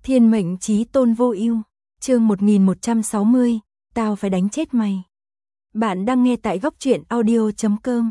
Thiên mệnh chí tôn vô ưu, chương 1160, tao phải đánh chết mày. Bạn đang nghe tại góc truyện audio.com.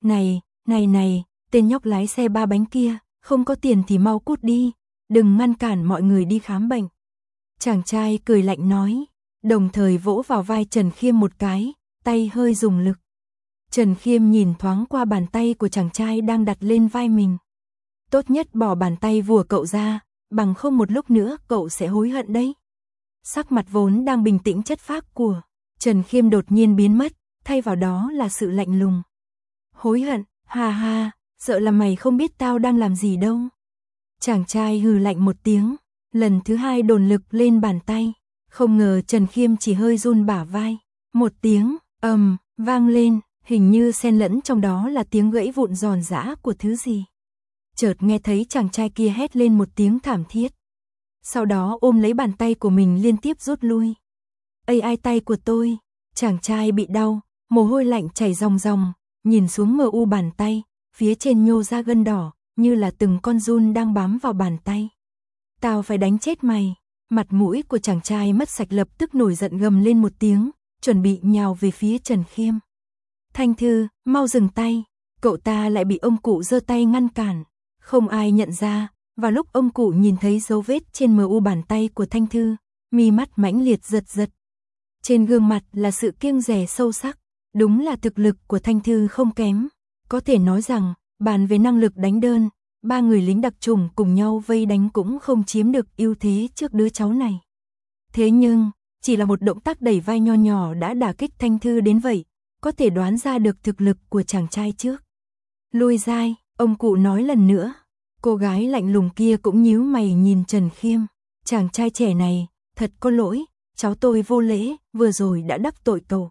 Này, tên nhóc lái xe ba bánh kia, không có tiền thì mau cút đi, đừng ngăn cản mọi người đi khám bệnh. Chàng trai cười lạnh nói, đồng thời vỗ vào vai Trần Khiêm một cái, tay hơi dùng lực. Trần Khiêm nhìn thoáng qua bàn tay của chàng trai đang đặt lên vai mình. Tốt nhất bỏ bàn tay vùa cậu ra, bằng không một lúc nữa cậu sẽ hối hận đấy. Sắc mặt vốn đang bình tĩnh chất phác của Trần Khiêm đột nhiên biến mất, thay vào đó là sự lạnh lùng. Hối hận, ha ha, sợ là mày không biết tao đang làm gì đâu. Chàng trai hừ lạnh một tiếng, lần thứ hai dồn lực lên bàn tay. Không ngờ Trần Khiêm chỉ hơi run bả vai. Một tiếng, vang lên, hình như xen lẫn trong đó là tiếng gãy vụn giòn giã của thứ gì. Chợt nghe thấy chàng trai kia hét lên một tiếng thảm thiết. Sau đó ôm lấy bàn tay của mình liên tiếp rút lui. Ây ai tay của tôi, chàng trai bị đau, mồ hôi lạnh chảy ròng ròng, nhìn xuống mờ u bàn tay, phía trên nhô ra gân đỏ, như là từng con giun đang bám vào bàn tay. Tao phải đánh chết mày. Mặt mũi của chàng trai mất sạch lập tức nổi giận gầm lên một tiếng, chuẩn bị nhào về phía Trần Khiêm. Thanh Thư, mau dừng tay, cậu ta lại bị ông cụ giơ tay ngăn cản. Không ai nhận ra, vào lúc ông cụ nhìn thấy dấu vết trên mờ u bàn tay của Thanh Thư, mi mắt mãnh liệt giật giật. Trên gương mặt là sự kiêng dè sâu sắc, đúng là thực lực của Thanh Thư không kém. Có thể nói rằng, bàn về năng lực đánh đơn, ba người lính đặc chủng cùng nhau vây đánh cũng không chiếm được ưu thế trước đứa cháu này. Thế nhưng, chỉ là một động tác đẩy vai nho nhỏ đã đả kích Thanh Thư đến vậy, có thể đoán ra được thực lực của chàng trai trước. Lui dai, ông cụ nói lần nữa. Cô gái lạnh lùng kia cũng nhíu mày nhìn Trần Khiêm. Chàng trai trẻ này, thật có lỗi, cháu tôi vô lễ, vừa rồi đã đắc tội cậu.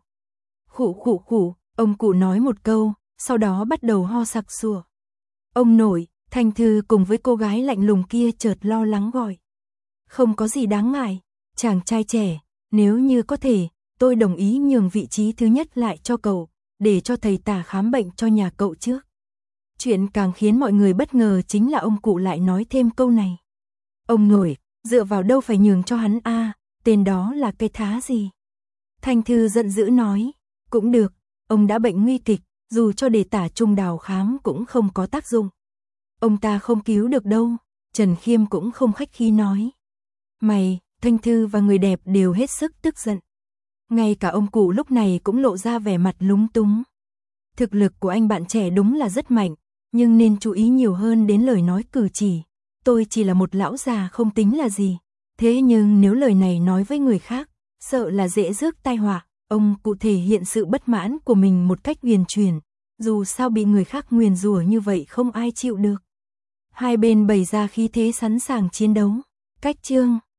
Khụ, ông cụ nói một câu, sau đó bắt đầu ho sặc sụa. Ông nội, Thanh Thư cùng với cô gái lạnh lùng kia chợt lo lắng gọi. Không có gì đáng ngại, chàng trai trẻ, nếu như có thể, tôi đồng ý nhường vị trí thứ nhất lại cho cậu, để cho thầy tả khám bệnh cho nhà cậu trước. Chuyện càng khiến mọi người bất ngờ chính là ông cụ lại nói thêm câu này. Ông nội, dựa vào đâu phải nhường cho hắn a, tên đó là cái thá gì? Thanh Thư giận dữ nói, cũng được, ông đã bệnh nguy kịch, dù cho để tả Trung Đào khám cũng không có tác dụng. Ông ta không cứu được đâu, Trần Khiêm cũng không khách khí nói. Mày, Thanh Thư và người đẹp đều hết sức tức giận. Ngay cả ông cụ lúc này cũng lộ ra vẻ mặt lúng túng. Thực lực của anh bạn trẻ đúng là rất mạnh, nhưng nên chú ý nhiều hơn đến lời nói cử chỉ. Tôi chỉ là một lão già không tính là gì. Thế nhưng nếu lời này nói với người khác, sợ là dễ rước tai họa. Ông cụ thể hiện sự bất mãn của mình một cách huyền chuyển. Dù sao bị người khác nguyền rủa như vậy không ai chịu được. Hai bên bày ra khí thế sẵn sàng chiến đấu. Cách chương